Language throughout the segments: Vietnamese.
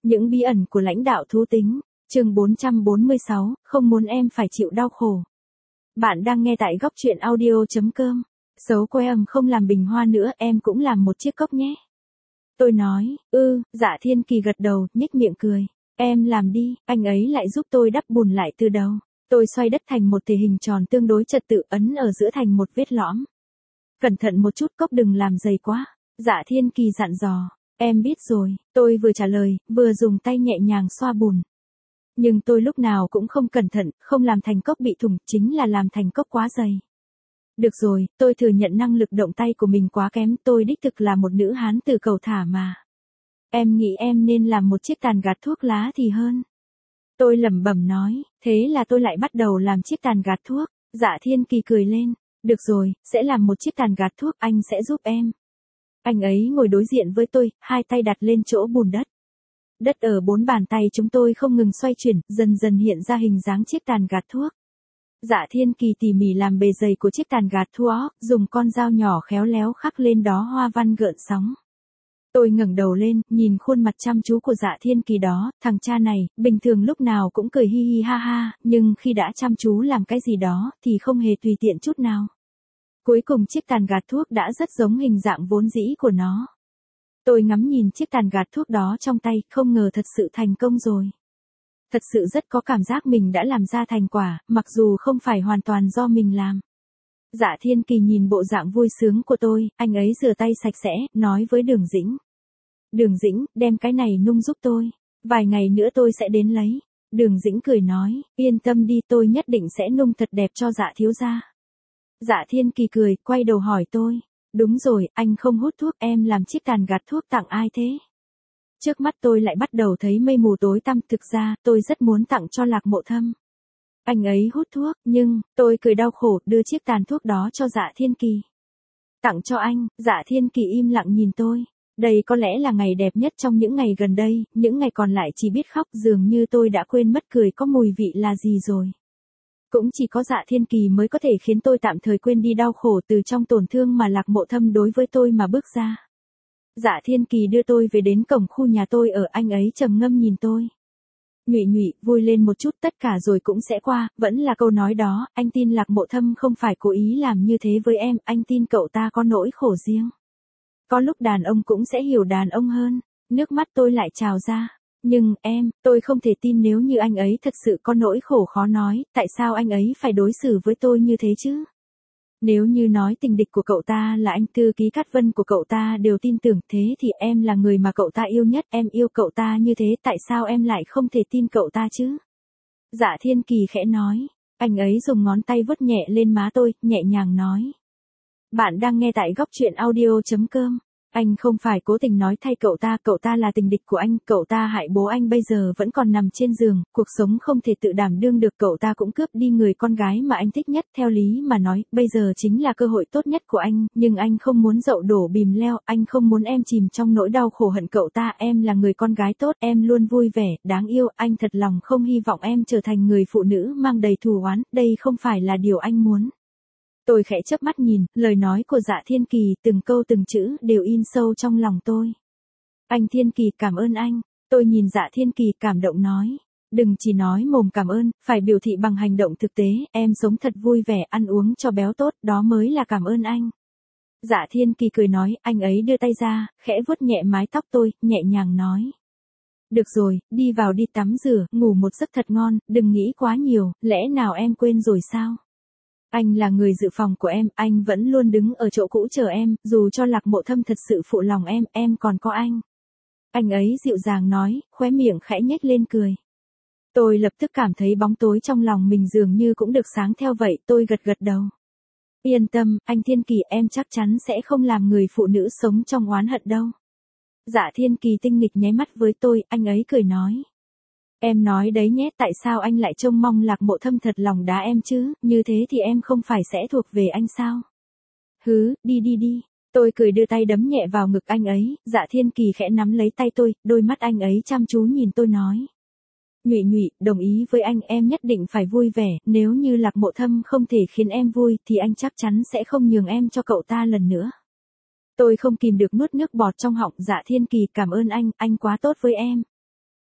Những bí ẩn của lãnh đạo thú tính, chương 446, không muốn em phải chịu đau khổ. Bạn đang nghe tại góc truyện audio.com. Xấu que ầm không làm bình hoa nữa, em cũng làm một chiếc cốc nhé. Tôi nói, Dạ Thiên Kỳ gật đầu, nhếch miệng cười. Em làm đi, anh ấy lại giúp tôi đắp bùn lại từ đầu. Tôi xoay đất thành một thể hình tròn tương đối trật tự, ấn ở giữa thành một vết lõm. Cẩn thận một chút, cốc đừng làm dày quá. Dạ Thiên Kỳ dặn dò. Em biết rồi, tôi vừa trả lời, vừa dùng tay nhẹ nhàng xoa bùn. Nhưng tôi lúc nào cũng không cẩn thận, không làm thành cốc bị thủng, chính là làm thành cốc quá dày. Được rồi, tôi thừa nhận năng lực động tay của mình quá kém, tôi đích thực là một nữ hán tử cầu thả mà. Em nghĩ em nên làm một chiếc tàn gạt thuốc lá thì hơn. Tôi lẩm bẩm nói, thế là tôi lại bắt đầu làm chiếc tàn gạt thuốc. Dạ Thiên Kỳ cười lên, được rồi, sẽ làm một chiếc tàn gạt thuốc, anh sẽ giúp em. Anh ấy ngồi đối diện với tôi, hai tay đặt lên chỗ bùn đất. Đất ở bốn bàn tay chúng tôi không ngừng xoay chuyển, dần dần hiện ra hình dáng chiếc tàn gạt thuốc. Dạ Thiên Kỳ tỉ mỉ làm bề dày của chiếc tàn gạt thuốc, dùng con dao nhỏ khéo léo khắc lên đó hoa văn gợn sóng. Tôi ngẩng đầu lên, nhìn khuôn mặt chăm chú của Dạ Thiên Kỳ đó, thằng cha này, bình thường lúc nào cũng cười hi hi ha ha, nhưng khi đã chăm chú làm cái gì đó, thì không hề tùy tiện chút nào. Cuối cùng chiếc tàn gạt thuốc đã rất giống hình dạng vốn dĩ của nó. Tôi ngắm nhìn chiếc tàn gạt thuốc đó trong tay, không ngờ thật sự thành công rồi. Thật sự rất có cảm giác mình đã làm ra thành quả, mặc dù không phải hoàn toàn do mình làm. Dạ Thiên Kỳ nhìn bộ dạng vui sướng của tôi, anh ấy rửa tay sạch sẽ, nói với Đường Dĩnh. Đường Dĩnh, đem cái này nung giúp tôi. Vài ngày nữa tôi sẽ đến lấy. Đường Dĩnh cười nói, yên tâm đi, tôi nhất định sẽ nung thật đẹp cho Dạ thiếu gia. Dạ Thiên Kỳ cười, quay đầu hỏi tôi. Đúng rồi, anh không hút thuốc, em làm chiếc tàn gạt thuốc tặng ai thế? Trước mắt tôi lại bắt đầu thấy mây mù tối tăm, thực ra, tôi rất muốn tặng cho Lạc Mộ Thâm. Anh ấy hút thuốc, nhưng, tôi cười đau khổ, đưa chiếc tàn thuốc đó cho Dạ Thiên Kỳ. Tặng cho anh, Dạ Thiên Kỳ im lặng nhìn tôi. Đây có lẽ là ngày đẹp nhất trong những ngày gần đây, những ngày còn lại chỉ biết khóc, dường như tôi đã quên mất cười có mùi vị là gì rồi. Cũng chỉ có Dạ Thiên Kỳ mới có thể khiến tôi tạm thời quên đi đau khổ từ trong tổn thương mà Lạc Mộ Thâm đối với tôi mà bước ra. Dạ Thiên Kỳ đưa tôi về đến cổng khu nhà tôi ở, anh ấy trầm ngâm nhìn tôi. Nhụy nhụy, vui lên một chút, tất cả rồi cũng sẽ qua, vẫn là câu nói đó, anh tin Lạc Mộ Thâm không phải cố ý làm như thế với em, anh tin cậu ta có nỗi khổ riêng. Có lúc đàn ông cũng sẽ hiểu đàn ông hơn, nước mắt tôi lại trào ra. Nhưng, tôi không thể tin nếu như anh ấy thật sự có nỗi khổ khó nói, tại sao anh ấy phải đối xử với tôi như thế chứ? Nếu như nói tình địch của cậu ta là anh Tư Ký Cát Vân của cậu ta đều tin tưởng, thế thì em là người mà cậu ta yêu nhất, em yêu cậu ta như thế, tại sao em lại không thể tin cậu ta chứ? Dạ Thiên Kỳ khẽ nói, anh ấy dùng ngón tay vuốt nhẹ lên má tôi, nhẹ nhàng nói. Bạn đang nghe tại góc truyện audio.com. Anh không phải cố tình nói thay cậu ta là tình địch của anh, cậu ta hại bố anh bây giờ vẫn còn nằm trên giường, cuộc sống không thể tự đảm đương được, cậu ta cũng cướp đi người con gái mà anh thích nhất, theo lý mà nói, bây giờ chính là cơ hội tốt nhất của anh, nhưng anh không muốn dậu đổ bìm leo, anh không muốn em chìm trong nỗi đau khổ hận cậu ta, em là người con gái tốt, em luôn vui vẻ, đáng yêu, anh thật lòng không hy vọng em trở thành người phụ nữ mang đầy thù oán, đây không phải là điều anh muốn. Tôi khẽ chớp mắt nhìn, lời nói của Dạ Thiên Kỳ, từng câu từng chữ đều in sâu trong lòng tôi. Anh Thiên Kỳ, cảm ơn anh. Tôi nhìn Dạ Thiên Kỳ cảm động nói. Đừng chỉ nói mồm cảm ơn, phải biểu thị bằng hành động thực tế, em sống thật vui vẻ, ăn uống cho béo tốt, đó mới là cảm ơn anh. Dạ Thiên Kỳ cười nói, anh ấy đưa tay ra, khẽ vuốt nhẹ mái tóc tôi, nhẹ nhàng nói. Được rồi, đi vào đi tắm rửa, ngủ một giấc thật ngon, đừng nghĩ quá nhiều, lẽ nào em quên rồi sao? Anh là người dự phòng của em vẫn luôn đứng ở chỗ cũ chờ em, dù cho Lạc Mộ Thâm thật sự phụ lòng em còn có anh. Anh ấy dịu dàng nói, khóe miệng khẽ nhếch lên cười. Tôi lập tức cảm thấy bóng tối trong lòng mình dường như cũng được sáng theo vậy, tôi gật gật đầu. Yên tâm, anh Thiên Kỳ, em chắc chắn sẽ không làm người phụ nữ sống trong oán hận đâu. Dạ Thiên Kỳ tinh nghịch nháy mắt với tôi, anh ấy cười nói. Em nói đấy nhé, tại sao anh lại trông mong Lạc Mộ Thâm thật lòng đá em chứ, như thế thì em không phải sẽ thuộc về anh sao? Đi. Tôi cười đưa tay đấm nhẹ vào ngực anh ấy, Dạ Thiên Kỳ khẽ nắm lấy tay tôi, đôi mắt anh ấy chăm chú nhìn tôi nói. Nhụy nhụy, đồng ý với anh, em nhất định phải vui vẻ, nếu như Lạc Mộ Thâm không thể khiến em vui, thì anh chắc chắn sẽ không nhường em cho cậu ta lần nữa. Tôi không kìm được nuốt nước bọt trong họng. Dạ Thiên Kỳ, cảm ơn anh quá tốt với em.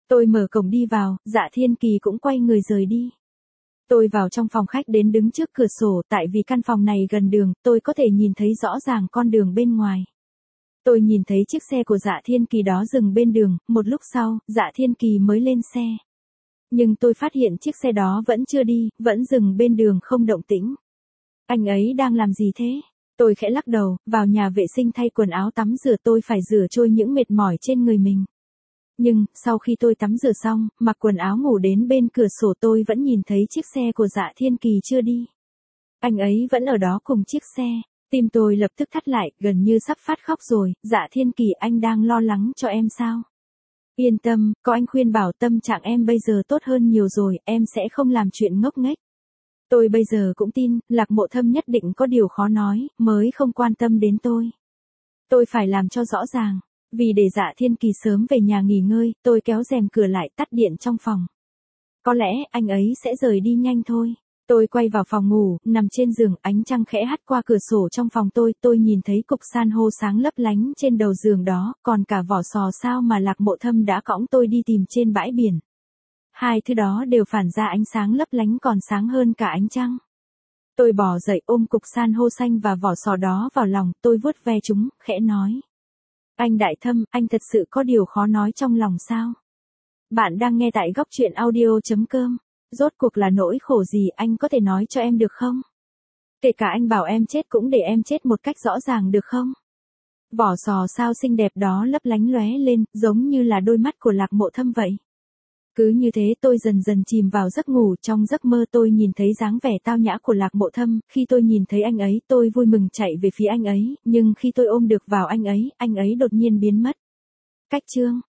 Tôi mở cổng đi vào, Dạ Thiên Kỳ cũng quay người rời đi. Tôi vào trong phòng khách đến đứng trước cửa sổ, tại vì căn phòng này gần đường, tôi có thể nhìn thấy rõ ràng con đường bên ngoài. Tôi nhìn thấy chiếc xe của Dạ Thiên Kỳ đó dừng bên đường, một lúc sau, Dạ Thiên Kỳ mới lên xe. Nhưng tôi phát hiện chiếc xe đó vẫn chưa đi, vẫn dừng bên đường không động tĩnh. Anh ấy đang làm gì thế? Tôi khẽ lắc đầu, vào nhà vệ sinh thay quần áo tắm rửa, tôi phải rửa trôi những mệt mỏi trên người mình. Nhưng, sau khi tôi tắm rửa xong, mặc quần áo ngủ đến bên cửa sổ, tôi vẫn nhìn thấy chiếc xe của Dạ Thiên Kỳ chưa đi. Anh ấy vẫn ở đó cùng chiếc xe. Tim tôi lập tức thắt lại, gần như sắp phát khóc rồi. Dạ Thiên Kỳ, anh đang lo lắng cho em sao? Yên tâm, có anh khuyên bảo, tâm trạng em bây giờ tốt hơn nhiều rồi, em sẽ không làm chuyện ngốc nghếch. Tôi bây giờ cũng tin, Lạc Mộ Thâm nhất định có điều khó nói, mới không quan tâm đến tôi. Tôi phải làm cho rõ ràng. Vì để Dạ Thiên Kỳ sớm về nhà nghỉ ngơi, tôi kéo rèm cửa lại, tắt điện trong phòng. Có lẽ, anh ấy sẽ rời đi nhanh thôi. Tôi quay vào phòng ngủ, nằm trên giường, ánh trăng khẽ hắt qua cửa sổ trong phòng tôi nhìn thấy cục san hô sáng lấp lánh trên đầu giường đó, còn cả vỏ sò sao mà Lạc Mộ Thâm đã cõng tôi đi tìm trên bãi biển. Hai thứ đó đều phản ra ánh sáng lấp lánh còn sáng hơn cả ánh trăng. Tôi bò dậy ôm cục san hô xanh và vỏ sò đó vào lòng, tôi vuốt ve chúng, khẽ nói. Anh Đại Thâm, anh thật sự có điều khó nói trong lòng sao? Bạn đang nghe tại góc truyện audio.com. Rốt cuộc là nỗi khổ gì, anh có thể nói cho em được không? Kể cả anh bảo em chết cũng để em chết một cách rõ ràng được không? Vỏ sò sao xinh đẹp đó lấp lánh lóe lên, giống như là đôi mắt của Lạc Mộ Thâm vậy. Cứ như thế tôi dần dần chìm vào giấc ngủ, trong giấc mơ tôi nhìn thấy dáng vẻ tao nhã của Lạc Mộ Thâm, khi tôi nhìn thấy anh ấy, tôi vui mừng chạy về phía anh ấy, nhưng khi tôi ôm được vào anh ấy đột nhiên biến mất. Cách chương